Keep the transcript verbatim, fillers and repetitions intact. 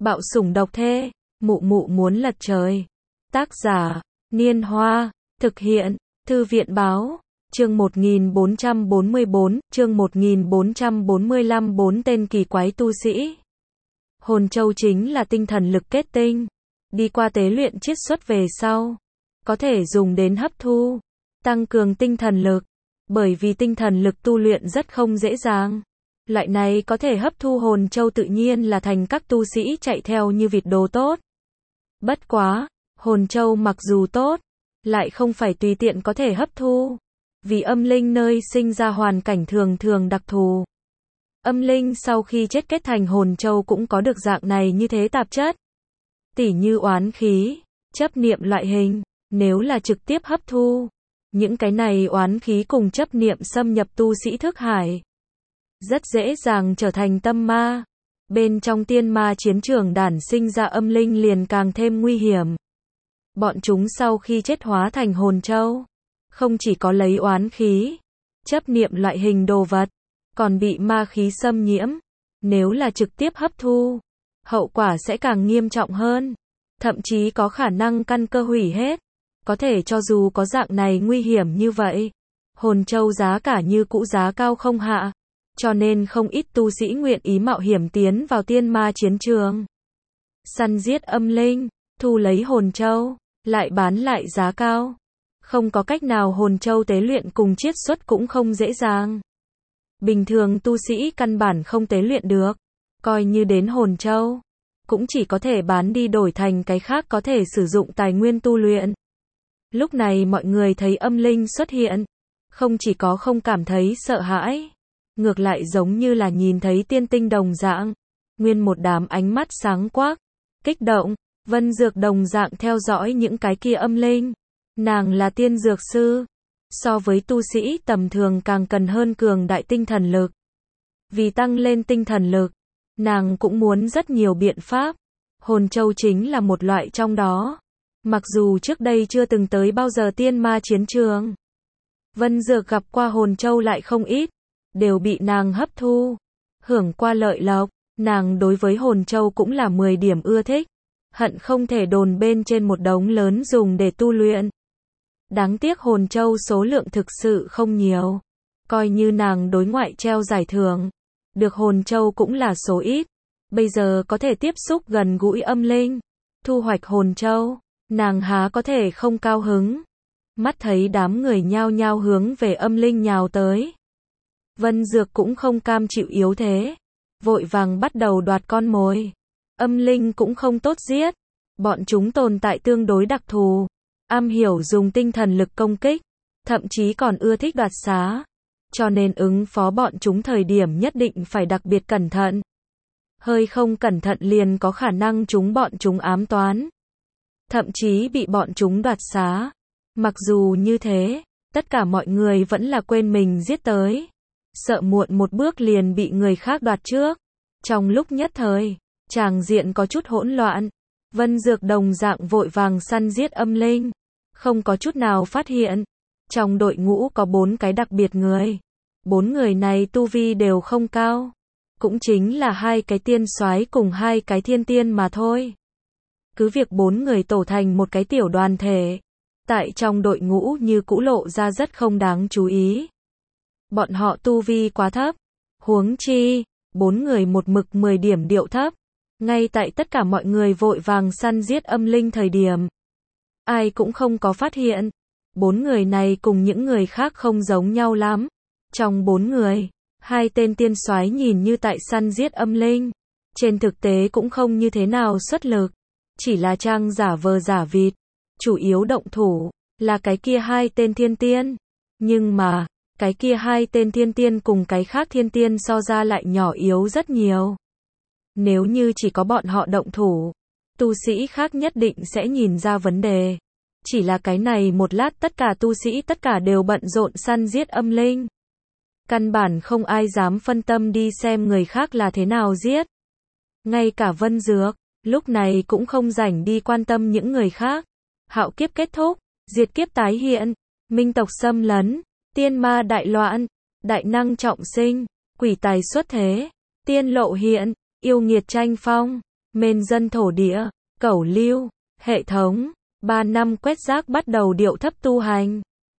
Bạo sủng độc thê, mụ mụ muốn lật trời. Tác giả, Niên Hoa, thực hiện, Thư viện báo, chương một nghìn bốn trăm bốn mươi bốn, chương một nghìn bốn trăm bốn mươi lăm bốn tên kỳ quái tu sĩ. Hồn châu chính là tinh thần lực kết tinh, đi qua tế luyện chiết xuất về sau, có thể dùng đến hấp thu, tăng cường tinh thần lực, bởi vì tinh thần lực tu luyện rất không dễ dàng. Loại này có thể hấp thu hồn châu tự nhiên là thành các tu sĩ chạy theo như vịt đồ tốt. Bất quá, hồn châu mặc dù tốt, lại không phải tùy tiện có thể hấp thu, vì âm linh nơi sinh ra hoàn cảnh thường thường đặc thù. Âm linh sau khi chết kết thành hồn châu cũng có được dạng này như thế tạp chất. Tỉ như oán khí, chấp niệm loại hình, nếu là trực tiếp hấp thu, những cái này oán khí cùng chấp niệm xâm nhập tu sĩ thức hải, rất dễ dàng trở thành tâm ma. Bên trong tiên ma chiến trường đản sinh ra âm linh liền càng thêm nguy hiểm. Bọn chúng sau khi chết hóa thành hồn châu, không chỉ có lấy oán khí, chấp niệm loại hình đồ vật, còn bị ma khí xâm nhiễm. Nếu là trực tiếp hấp thu, hậu quả sẽ càng nghiêm trọng hơn, thậm chí có khả năng căn cơ hủy hết. Có thể cho dù có dạng này nguy hiểm như vậy, hồn châu giá cả như cũ giá cao không hạ, cho nên không ít tu sĩ nguyện ý mạo hiểm tiến vào tiên ma chiến trường, săn giết âm linh, thu lấy hồn châu, lại bán lại giá cao. Không có cách nào, hồn châu tế luyện cùng chiết xuất cũng không dễ dàng. Bình thường tu sĩ căn bản không tế luyện được, coi như đến hồn châu, cũng chỉ có thể bán đi đổi thành cái khác có thể sử dụng tài nguyên tu luyện. Lúc này mọi người thấy âm linh xuất hiện, không chỉ có không cảm thấy sợ hãi, ngược lại giống như là nhìn thấy tiên tinh đồng dạng, nguyên một đám ánh mắt sáng quắc, kích động. Vân Dược đồng dạng theo dõi những cái kia âm linh. Nàng là tiên dược sư, so với tu sĩ tầm thường càng cần hơn cường đại tinh thần lực. Vì tăng lên tinh thần lực, nàng cũng muốn rất nhiều biện pháp. Hồn châu chính là một loại trong đó. Mặc dù trước đây chưa từng tới bao giờ tiên ma chiến trường, Vân Dược gặp qua hồn châu lại không ít, đều bị nàng hấp thu, hưởng qua lợi lộc. Nàng đối với hồn châu cũng là mười điểm ưa thích, hận không thể đồn bên trên một đống lớn dùng để tu luyện. Đáng tiếc hồn châu số lượng thực sự không nhiều, coi như nàng đối ngoại treo giải thưởng, được hồn châu cũng là số ít. Bây giờ có thể tiếp xúc gần gũi âm linh, thu hoạch hồn châu, nàng há có thể không cao hứng. Mắt thấy đám người nhao nhao hướng về âm linh nhào tới, Vân Dược cũng không cam chịu yếu thế, vội vàng bắt đầu đoạt con mồi. Âm linh cũng không tốt giết, bọn chúng tồn tại tương đối đặc thù, am hiểu dùng tinh thần lực công kích, thậm chí còn ưa thích đoạt xá, cho nên ứng phó bọn chúng thời điểm nhất định phải đặc biệt cẩn thận. Hơi không cẩn thận liền có khả năng chúng bọn chúng ám toán, thậm chí bị bọn chúng đoạt xá. Mặc dù như thế, tất cả mọi người vẫn là quên mình giết tới, sợ muộn một bước liền bị người khác đoạt trước. Trong lúc nhất thời, tràng diện có chút hỗn loạn. Vân Dược đồng dạng vội vàng săn giết âm linh, không có chút nào phát hiện. Trong đội ngũ có bốn cái đặc biệt người, bốn người này tu vi đều không cao, cũng chính là hai cái tiên soái cùng hai cái thiên tiên mà thôi. Cứ việc bốn người tổ thành một cái tiểu đoàn thể, tại trong đội ngũ như cũ lộ ra rất không đáng chú ý. Bọn họ tu vi quá thấp, huống chi, bốn người một mực mười điểm điệu thấp. Ngay tại tất cả mọi người vội vàng săn giết âm linh thời điểm, ai cũng không có phát hiện. Bốn người này cùng những người khác không giống nhau lắm. Trong bốn người, hai tên tiên soái nhìn như tại săn giết âm linh, trên thực tế cũng không như thế nào xuất lực, chỉ là trang giả vờ giả vịt. Chủ yếu động thủ là cái kia hai tên thiên tiên, nhưng mà cái kia hai tên thiên tiên cùng cái khác thiên tiên so ra lại nhỏ yếu rất nhiều. Nếu như chỉ có bọn họ động thủ, tu sĩ khác nhất định sẽ nhìn ra vấn đề. Chỉ là cái này một lát tất cả tu sĩ tất cả đều bận rộn săn giết âm linh. Căn bản không ai dám phân tâm đi xem người khác là thế nào giết. Ngay cả Vân Dược, lúc này cũng không rảnh đi quan tâm những người khác. Hạo kiếp kết thúc, diệt kiếp tái hiện, minh tộc xâm lấn, tiên ma đại loạn, đại năng trọng sinh, quỷ tài xuất thế, tiên lộ hiện, yêu nghiệt tranh phong. Mên dân thổ địa, cẩu lưu, hệ thống, ba năm quét rác bắt đầu điệu thấp tu hành.